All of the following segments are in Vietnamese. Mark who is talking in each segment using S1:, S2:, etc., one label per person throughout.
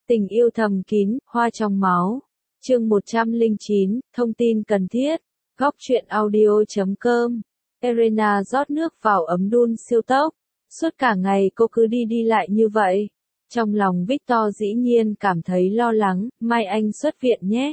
S1: Tình yêu thầm kín, hoa trong máu. Chương 109, thông tin cần thiết. Góc truyện audio.com. Elena rót nước vào ấm đun siêu tốc. Suốt cả ngày cô cứ đi đi lại như vậy. Trong lòng Victor dĩ nhiên cảm thấy lo lắng, mai anh xuất viện nhé.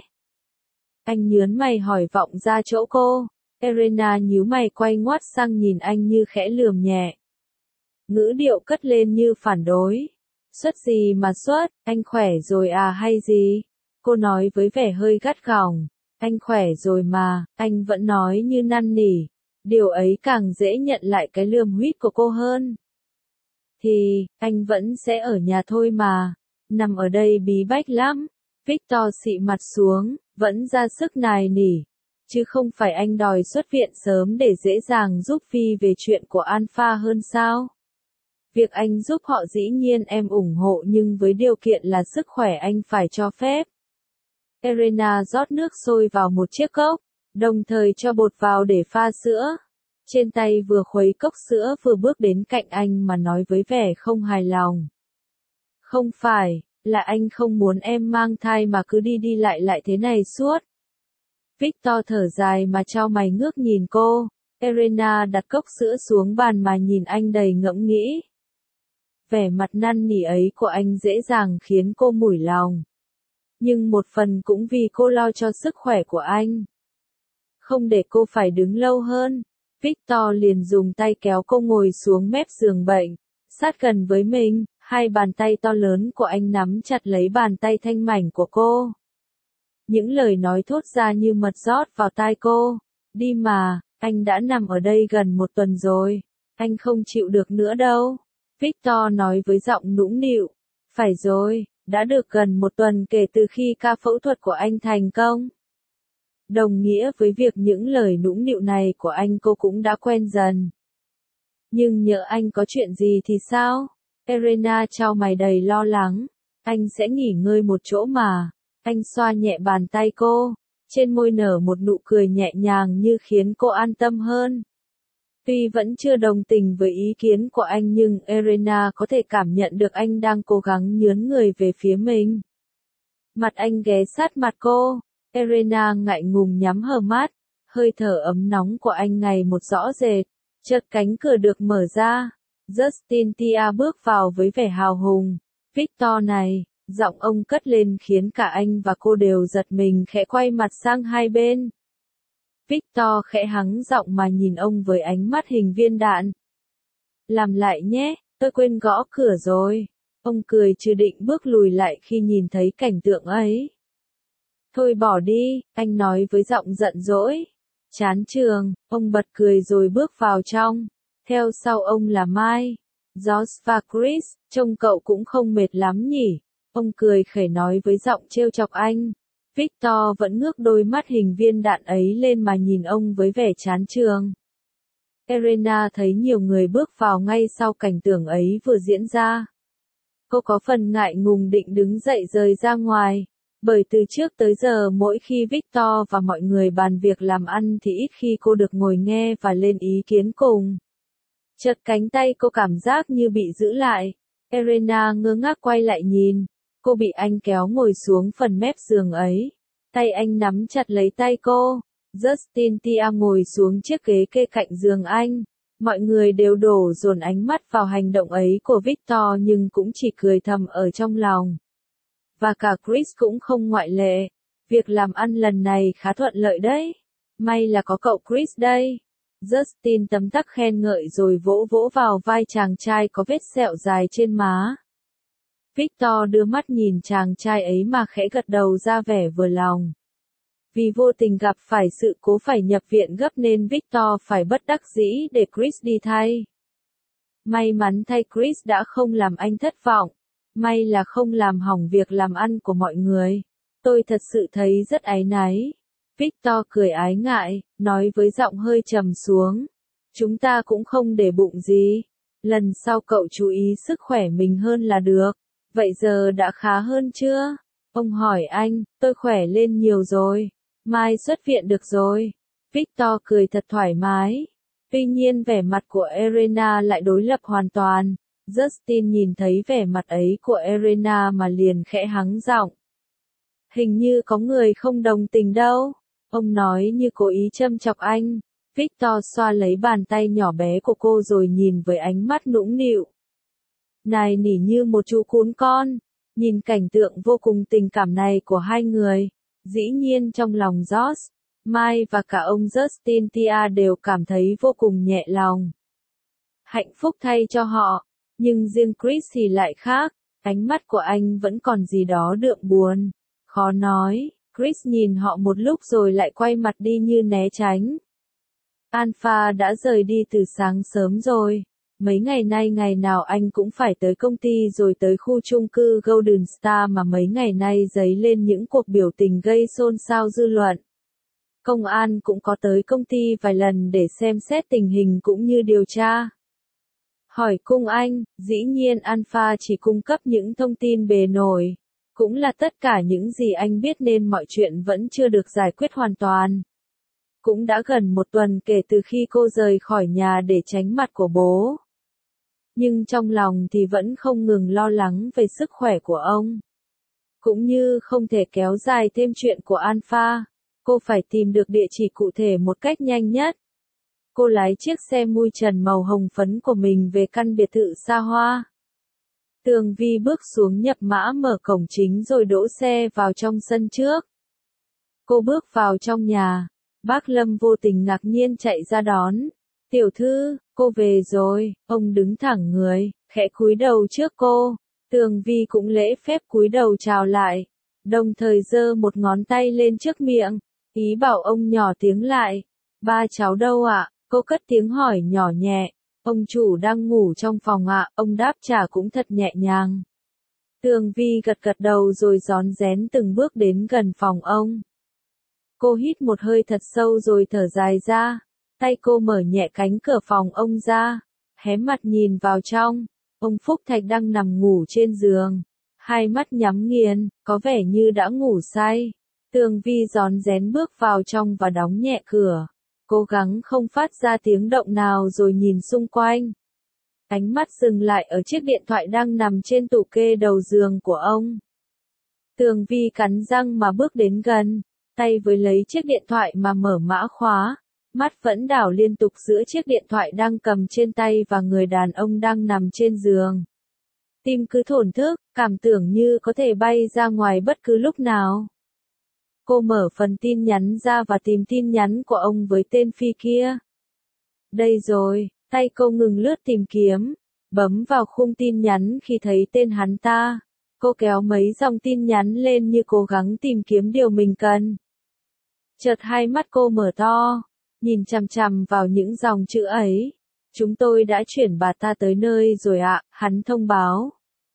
S1: Anh nhớn mày hỏi vọng ra chỗ cô. Elena nhíu mày quay ngoắt sang nhìn anh như khẽ lườm nhẹ. Ngữ điệu cất lên như phản đối. Xuất gì mà xuất, anh khỏe rồi à hay gì? Cô nói với vẻ hơi gắt gỏng. Anh khỏe rồi mà, anh vẫn nói như năn nỉ. Điều ấy càng dễ nhận lại cái lườm huýt của cô hơn. Thì, anh vẫn sẽ ở nhà thôi mà. Nằm ở đây bí bách lắm. Victor xị mặt xuống, vẫn ra sức nài nỉ. Chứ không phải anh đòi xuất viện sớm để dễ dàng giúp Phi về chuyện của Alpha hơn sao? Việc anh giúp họ dĩ nhiên em ủng hộ nhưng với điều kiện là sức khỏe anh phải cho phép. Elena rót nước sôi vào một chiếc cốc, đồng thời cho bột vào để pha sữa. Trên tay vừa khuấy cốc sữa vừa bước đến cạnh anh mà nói với vẻ không hài lòng. Không phải, là anh không muốn em mang thai mà cứ đi đi lại thế này suốt. Victor thở dài mà chau mày ngước nhìn cô. Elena đặt cốc sữa xuống bàn mà nhìn anh đầy ngẫm nghĩ. Vẻ mặt năn nỉ ấy của anh dễ dàng khiến cô mủi lòng. Nhưng một phần cũng vì cô lo cho sức khỏe của anh. Không để cô phải đứng lâu hơn, Victor liền dùng tay kéo cô ngồi xuống mép giường bệnh, sát gần với mình, hai bàn tay to lớn của anh nắm chặt lấy bàn tay thanh mảnh của cô. Những lời nói thốt ra như mật rót vào tai cô. Đi mà, anh đã nằm ở đây gần một tuần rồi, anh không chịu được nữa đâu. Victor nói với giọng nũng nịu. Phải rồi, đã được gần một tuần kể từ khi ca phẫu thuật của anh thành công. Đồng nghĩa với việc những lời nũng nịu này của anh cô cũng đã quen dần. Nhưng nhỡ anh có chuyện gì thì sao? Elena chau mày đầy lo lắng. Anh sẽ nghỉ ngơi một chỗ mà. Anh xoa nhẹ bàn tay cô. Trên môi nở một nụ cười nhẹ nhàng như khiến cô an tâm hơn. Tuy vẫn chưa đồng tình với ý kiến của anh nhưng Elena có thể cảm nhận được anh đang cố gắng nhướn người về phía mình. Mặt anh ghé sát mặt cô. Elena ngại ngùng nhắm hờ mắt. Hơi thở ấm nóng của anh ngày một rõ rệt. Chợt cánh cửa được mở ra. Justin Tia bước vào với vẻ hào hùng. Victor này, giọng ông cất lên khiến cả anh và cô đều giật mình khẽ quay mặt sang hai bên. Victor khẽ hắng giọng mà nhìn ông với ánh mắt hình viên đạn. Làm lại nhé, tôi quên gõ cửa rồi. Ông cười chưa định bước lùi lại khi nhìn thấy cảnh tượng ấy. Thôi bỏ đi, anh nói với giọng giận dỗi. Chán trường, ông bật cười rồi bước vào trong. Theo sau ông là Mai, Josh và Chris, trông cậu cũng không mệt lắm nhỉ. Ông cười khẩy nói với giọng trêu chọc anh. Victor vẫn ngước đôi mắt hình viên đạn ấy lên mà nhìn ông với vẻ chán trường. Elena thấy nhiều người bước vào ngay sau cảnh tượng ấy vừa diễn ra. Cô có phần ngại ngùng định đứng dậy rời ra ngoài. Bởi từ trước tới giờ mỗi khi Victor và mọi người bàn việc làm ăn thì ít khi cô được ngồi nghe và lên ý kiến cùng. Chợt cánh tay cô cảm giác như bị giữ lại. Elena ngơ ngác quay lại nhìn. Cô bị anh kéo ngồi xuống phần mép giường ấy. Tay anh nắm chặt lấy tay cô. Justin Tia ngồi xuống chiếc ghế kê cạnh giường anh. Mọi người đều đổ dồn ánh mắt vào hành động ấy của Victor nhưng cũng chỉ cười thầm ở trong lòng. Và cả Chris cũng không ngoại lệ. Việc làm ăn lần này khá thuận lợi đấy. May là có cậu Chris đây. Justin tấm tắc khen ngợi rồi vỗ vỗ vào vai chàng trai có vết sẹo dài trên má. Victor đưa mắt nhìn chàng trai ấy mà khẽ gật đầu ra vẻ vừa lòng. Vì vô tình gặp phải sự cố phải nhập viện gấp nên Victor phải bất đắc dĩ để Chris đi thay. May mắn thay Chris đã không làm anh thất vọng. May là không làm hỏng việc làm ăn của mọi người. Tôi thật sự thấy rất áy náy. Victor cười ái ngại, nói với giọng hơi trầm xuống. Chúng ta cũng không để bụng gì. Lần sau cậu chú ý sức khỏe mình hơn là được. Vậy giờ đã khá hơn chưa? Ông hỏi anh, tôi khỏe lên nhiều rồi. Mai xuất viện được rồi. Victor cười thật thoải mái. Tuy nhiên vẻ mặt của Elena lại đối lập hoàn toàn. Justin nhìn thấy vẻ mặt ấy của Elena mà liền khẽ hắng giọng. Hình như có người không đồng tình đâu. Ông nói như cố ý châm chọc anh. Victor xoa lấy bàn tay nhỏ bé của cô rồi nhìn với ánh mắt nũng nịu. Này nỉ như một chú cún con. Nhìn cảnh tượng vô cùng tình cảm này của hai người. Dĩ nhiên trong lòng George, Mike và cả ông Justin Tia đều cảm thấy vô cùng nhẹ lòng. Hạnh phúc thay cho họ. Nhưng riêng Chris thì lại khác. Ánh mắt của anh vẫn còn gì đó đượm buồn. Khó nói. Chris nhìn họ một lúc rồi lại quay mặt đi như né tránh. Alpha đã rời đi từ sáng sớm rồi. Mấy ngày nay ngày nào anh cũng phải tới công ty rồi tới khu chung cư Golden Star mà mấy ngày nay dấy lên những cuộc biểu tình gây xôn xao dư luận. Công an cũng có tới công ty vài lần để xem xét tình hình cũng như điều tra. Hỏi cung anh, dĩ nhiên Alpha chỉ cung cấp những thông tin bề nổi. Cũng là tất cả những gì anh biết nên mọi chuyện vẫn chưa được giải quyết hoàn toàn. Cũng đã gần một tuần kể từ khi cô rời khỏi nhà để tránh mặt của bố. Nhưng trong lòng thì vẫn không ngừng lo lắng về sức khỏe của ông. Cũng như không thể kéo dài thêm chuyện của Alpha, cô phải tìm được địa chỉ cụ thể một cách nhanh nhất. Cô lái chiếc xe mui trần màu hồng phấn của mình về căn biệt thự xa hoa. Tường Vi bước xuống nhập mã mở cổng chính rồi đỗ xe vào trong sân trước. Cô bước vào trong nhà. Bác Lâm vô tình ngạc nhiên chạy ra đón. Tiểu thư, cô về rồi. Ông đứng thẳng người, khẽ cúi đầu trước cô. Tường Vi cũng lễ phép cúi đầu chào lại. Đồng thời giơ một ngón tay lên trước miệng. Ý bảo ông nhỏ tiếng lại. Ba cháu đâu ạ? Cô cất tiếng hỏi nhỏ nhẹ. Ông chủ đang ngủ trong phòng ạ. Ông đáp trả cũng thật nhẹ nhàng. Tường Vi gật gật đầu rồi rón rén từng bước đến gần phòng ông. Cô hít một hơi thật sâu rồi thở dài ra. Tay cô mở nhẹ cánh cửa phòng ông ra. Hé mặt nhìn vào trong. Ông Phúc Thạch đang nằm ngủ trên giường. Hai mắt nhắm nghiền, có vẻ như đã ngủ say. Tường Vi rón rén bước vào trong và đóng nhẹ cửa. Cố gắng không phát ra tiếng động nào rồi nhìn xung quanh. Ánh mắt dừng lại ở chiếc điện thoại đang nằm trên tủ kê đầu giường của ông. Tường Vi cắn răng mà bước đến gần. Tay với lấy chiếc điện thoại mà mở mã khóa. Mắt vẫn đảo liên tục giữa chiếc điện thoại đang cầm trên tay và người đàn ông đang nằm trên giường. Tim cứ thổn thức, cảm tưởng như có thể bay ra ngoài bất cứ lúc nào. Cô mở phần tin nhắn ra và tìm tin nhắn của ông với tên Phi kia. Đây rồi, tay cô ngừng lướt tìm kiếm. Bấm vào khung tin nhắn khi thấy tên hắn ta. Cô kéo mấy dòng tin nhắn lên như cố gắng tìm kiếm điều mình cần. Chợt hai mắt cô mở to, nhìn chằm chằm vào những dòng chữ ấy. Chúng tôi đã chuyển bà ta tới nơi rồi ạ, hắn thông báo.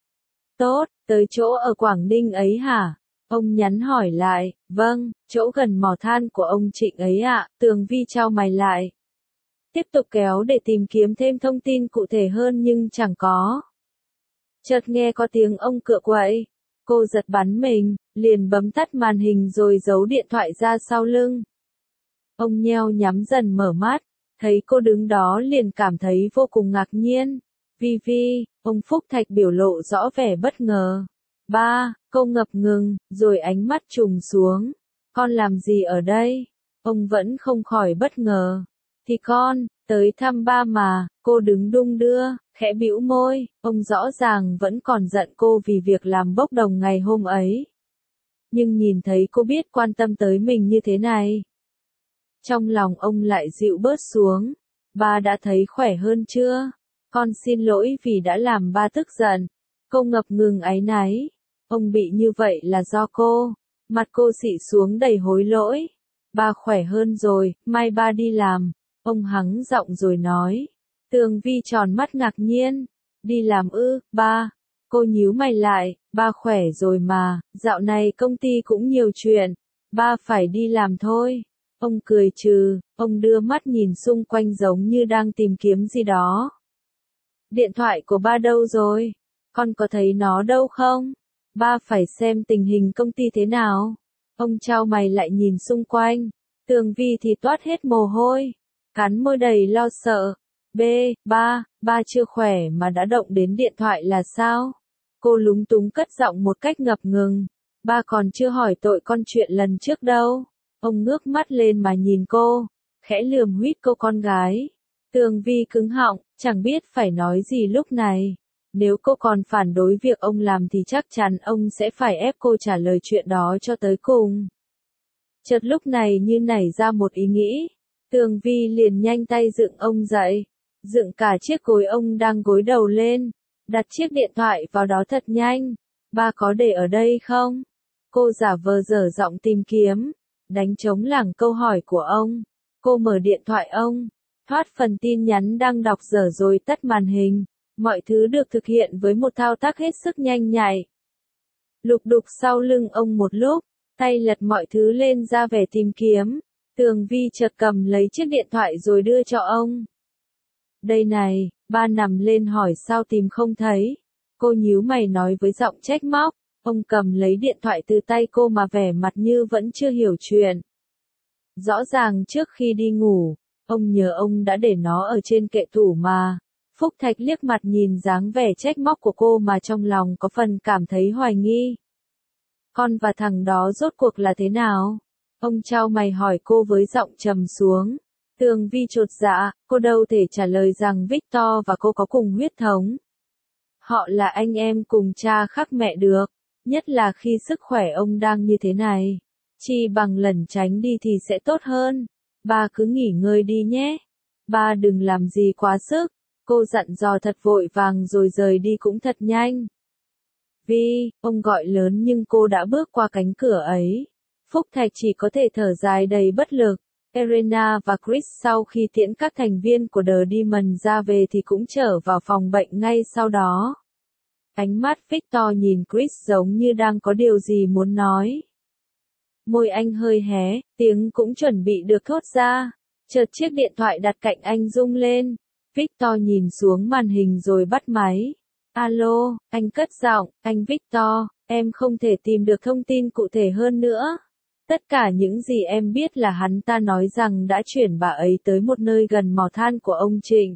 S1: Tốt, tới chỗ ở Quảng Ninh ấy hả? Ông nhắn hỏi lại, vâng, chỗ gần mỏ than của ông Trịnh ấy ạ. Tường Vi chau mày lại. Tiếp tục kéo để tìm kiếm thêm thông tin cụ thể hơn nhưng chẳng có. Chợt nghe có tiếng ông cựa quậy. Cô giật bắn mình, liền bấm tắt màn hình rồi giấu điện thoại ra sau lưng. Ông nheo nhắm dần mở mắt, thấy cô đứng đó liền cảm thấy vô cùng ngạc nhiên. Vi, ông Phúc Thạch biểu lộ rõ vẻ bất ngờ. Ba, cô ngập ngừng, rồi ánh mắt trùng xuống. Con làm gì ở đây? Ông vẫn không khỏi bất ngờ. Thì con, tới thăm ba mà, cô đứng đung đưa, khẽ bĩu môi, ông rõ ràng vẫn còn giận cô vì việc làm bốc đồng ngày hôm ấy. Nhưng nhìn thấy cô biết quan tâm tới mình như thế này. Trong lòng ông lại dịu bớt xuống. Ba đã thấy khỏe hơn chưa? Con xin lỗi vì đã làm ba tức giận. Cô ngập ngừng áy náy. Ông bị như vậy là do cô. Mặt cô xị xuống đầy hối lỗi. Ba khỏe hơn rồi, mai ba đi làm. Ông hắng giọng rồi nói. Tường Vi tròn mắt ngạc nhiên. Đi làm ư, ba. Cô nhíu mày lại, ba khỏe rồi mà, dạo này công ty cũng nhiều chuyện. Ba phải đi làm thôi. Ông cười trừ, ông đưa mắt nhìn xung quanh giống như đang tìm kiếm gì đó. Điện thoại của ba đâu rồi? Con có thấy nó đâu không? Ba phải xem tình hình công ty thế nào. Ông chau mày lại nhìn xung quanh. Tường Vi thì toát hết mồ hôi. Cắn môi đầy lo sợ. B. Ba chưa khỏe mà đã động đến điện thoại là sao? Cô lúng túng cất giọng một cách ngập ngừng. Ba còn chưa hỏi tội con chuyện lần trước đâu. Ông ngước mắt lên mà nhìn cô, khẽ lườm huýt cô con gái. Tường Vi cứng họng, chẳng biết phải nói gì lúc này. Nếu cô còn phản đối việc ông làm thì chắc chắn ông sẽ phải ép cô trả lời chuyện đó cho tới cùng. Chợt lúc này như nảy ra một ý nghĩ. Tường Vi liền nhanh tay dựng ông dậy, dựng cả chiếc gối ông đang gối đầu lên, đặt chiếc điện thoại vào đó thật nhanh. Ba có để ở đây không? Cô giả vờ dở giọng tìm kiếm, đánh trống lảng câu hỏi của ông. Cô mở điện thoại ông, thoát phần tin nhắn đang đọc dở rồi tắt màn hình. Mọi thứ được thực hiện với một thao tác hết sức nhanh nhạy. Lục đục sau lưng ông một lúc, tay lật mọi thứ lên ra vẻ tìm kiếm. Tường Vi chợt cầm lấy chiếc điện thoại rồi đưa cho ông. Đây này, ba nằm lên hỏi sao tìm không thấy. Cô nhíu mày nói với giọng trách móc. Ông cầm lấy điện thoại từ tay cô mà vẻ mặt như vẫn chưa hiểu chuyện. Rõ ràng trước khi đi ngủ, ông nhớ ông đã để nó ở trên kệ tủ mà. Phúc Thạch liếc mặt nhìn dáng vẻ trách móc của cô mà trong lòng có phần cảm thấy hoài nghi. Con và thằng đó rốt cuộc là thế nào? Ông chau mày hỏi cô với giọng trầm xuống. Tường Vi chột dạ, cô đâu thể trả lời rằng Victor và cô có cùng huyết thống. Họ là anh em cùng cha khác mẹ được, nhất là khi sức khỏe ông đang như thế này. Chi bằng lẩn tránh đi thì sẽ tốt hơn. Ba cứ nghỉ ngơi đi nhé. Ba đừng làm gì quá sức. Cô dặn dò thật vội vàng rồi rời đi cũng thật nhanh. Vi, ông gọi lớn nhưng cô đã bước qua cánh cửa ấy. Phúc Thạch chỉ có thể thở dài đầy bất lực. Elena và Chris sau khi tiễn các thành viên của The Demon ra về thì cũng trở vào phòng bệnh ngay sau đó. Ánh mắt Victor nhìn Chris giống như đang có điều gì muốn nói. Môi anh hơi hé, tiếng cũng chuẩn bị được thốt ra. Chợt chiếc điện thoại đặt cạnh anh rung lên. Victor nhìn xuống màn hình rồi bắt máy. Alo, anh cất giọng, anh Victor, em không thể tìm được thông tin cụ thể hơn nữa. Tất cả những gì em biết là hắn ta nói rằng đã chuyển bà ấy tới một nơi gần mỏ than của ông Trịnh.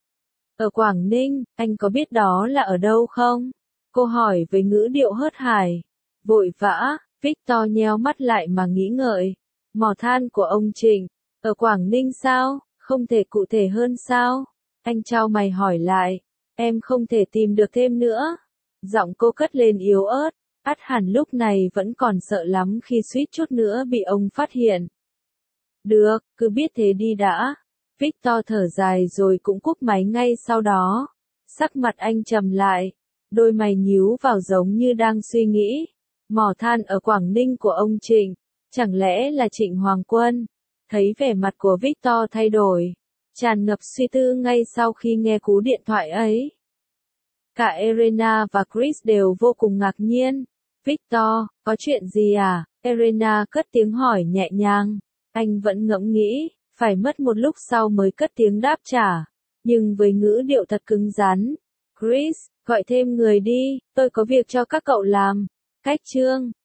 S1: Ở Quảng Ninh, anh có biết đó là ở đâu không? Cô hỏi với ngữ điệu hớt hải. Vội vã, Victor nheo mắt lại mà nghĩ ngợi. Mỏ than của ông Trịnh, ở Quảng Ninh sao? Không thể cụ thể hơn sao? Anh chau mày hỏi lại. Em không thể tìm được thêm nữa. Giọng cô cất lên yếu ớt. Ắt hẳn lúc này vẫn còn sợ lắm khi suýt chút nữa bị ông phát hiện. Được, cứ biết thế đi đã. Victor thở dài rồi cũng cúp máy ngay sau đó. Sắc mặt anh trầm lại. Đôi mày nhíu vào giống như đang suy nghĩ. Mỏ than ở Quảng Ninh của ông Trịnh. Chẳng lẽ là Trịnh Hoàng Quân? Thấy vẻ mặt của Victor thay đổi. Tràn ngập suy tư ngay sau khi nghe cú điện thoại ấy. Cả Elena và Chris đều vô cùng ngạc nhiên. Victor, có chuyện gì à? Elena cất tiếng hỏi nhẹ nhàng. Anh vẫn ngẫm nghĩ, phải mất một lúc sau mới cất tiếng đáp trả. Nhưng với ngữ điệu thật cứng rắn. Chris, gọi thêm người đi, tôi có việc cho các cậu làm. Cách chương.